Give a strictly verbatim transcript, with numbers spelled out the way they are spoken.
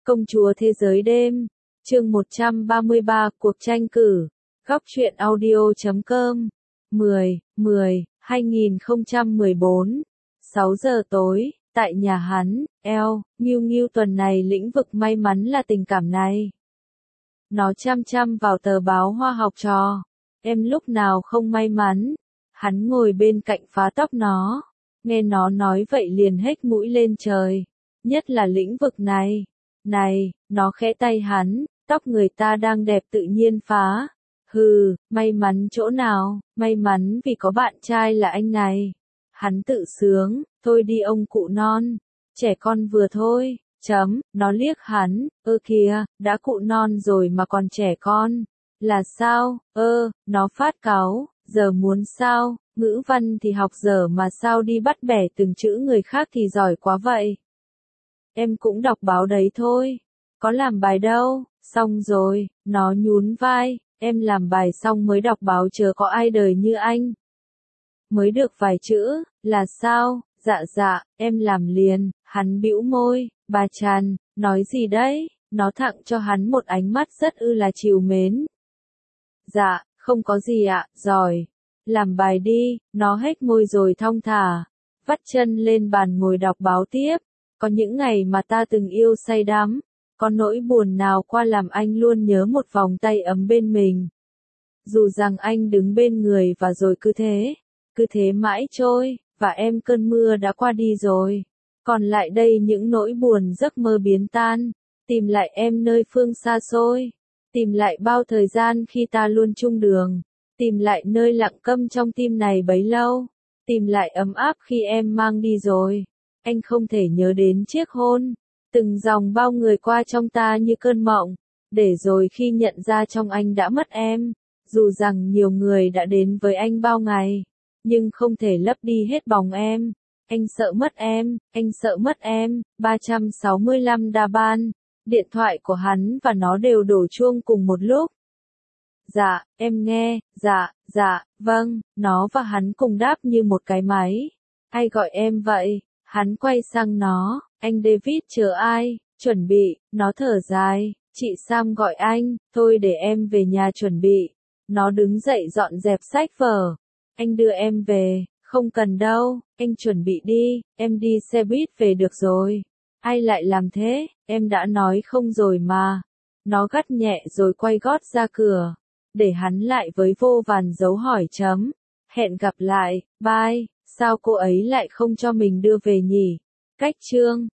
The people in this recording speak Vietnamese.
Công chúa thế giới đêm, chương một trăm ba mươi ba, cuộc tranh cử, góc truyện audio chấm com, mười, mười, hai nghìn không trăm mười bốn, sáu giờ tối, tại nhà hắn, eo, Nghiêu Nghiêu tuần này lĩnh vực may mắn là tình cảm này. Nó chăm chăm vào tờ báo Hoa học trò, em lúc nào không may mắn, hắn ngồi bên cạnh phá tóc nó, nghe nó nói vậy liền hếch mũi lên trời, nhất là lĩnh vực này. Này, nó khẽ tay hắn, tóc người ta đang đẹp tự nhiên phá. Hừ, may mắn chỗ nào, may mắn vì có bạn trai là anh này. Hắn tự sướng, thôi đi ông cụ non, trẻ con vừa thôi, chấm, nó liếc hắn, ơ kìa, đã cụ non rồi mà còn trẻ con. Là sao, ơ, nó phát cáu, giờ muốn sao, ngữ văn thì học dở mà sao đi bắt bẻ từng chữ người khác thì giỏi quá vậy. Em cũng đọc báo đấy thôi, có làm bài đâu, xong rồi, nó nhún vai, em làm bài xong mới đọc báo chớ có ai đời như anh. Mới được vài chữ, là sao, dạ dạ, em làm liền, hắn bĩu môi, bà Tràn, nói gì đấy, nó tặng cho hắn một ánh mắt rất ư là trìu mến. Dạ, không có gì ạ, giỏi, làm bài đi, nó hếch môi rồi thong thả, vắt chân lên bàn ngồi đọc báo tiếp. Có những ngày mà ta từng yêu say đắm, có nỗi buồn nào qua làm anh luôn nhớ một vòng tay ấm bên mình. Dù rằng anh đứng bên người và rồi cứ thế, cứ thế mãi trôi, và em cơn mưa đã qua đi rồi. Còn lại đây những nỗi buồn giấc mơ biến tan, tìm lại em nơi phương xa xôi, tìm lại bao thời gian khi ta luôn chung đường, tìm lại nơi lặng câm trong tim này bấy lâu, tìm lại ấm áp khi em mang đi rồi. Anh không thể nhớ đến chiếc hôn, từng dòng bao người qua trong ta như cơn mộng, để rồi khi nhận ra trong anh đã mất em, dù rằng nhiều người đã đến với anh bao ngày, nhưng không thể lấp đi hết bóng em. Anh sợ mất em, anh sợ mất em, ba trăm sáu mươi lăm đa ban, điện thoại của hắn và nó đều đổ chuông cùng một lúc. Dạ, em nghe, dạ, dạ, vâng, nó và hắn cùng đáp như một cái máy. Ai gọi em vậy? Hắn quay sang nó, anh David chờ ai, chuẩn bị, nó thở dài, chị Sam gọi anh, thôi để em về nhà chuẩn bị. Nó đứng dậy dọn dẹp sách vở, anh đưa em về, không cần đâu, anh chuẩn bị đi, em đi xe buýt về được rồi. Ai lại làm thế, em đã nói không rồi mà. Nó gắt nhẹ rồi quay gót ra cửa, để hắn lại với vô vàn dấu hỏi chấm. Hẹn gặp lại, bye. Sao cô ấy lại không cho mình đưa về nhỉ? Cách chương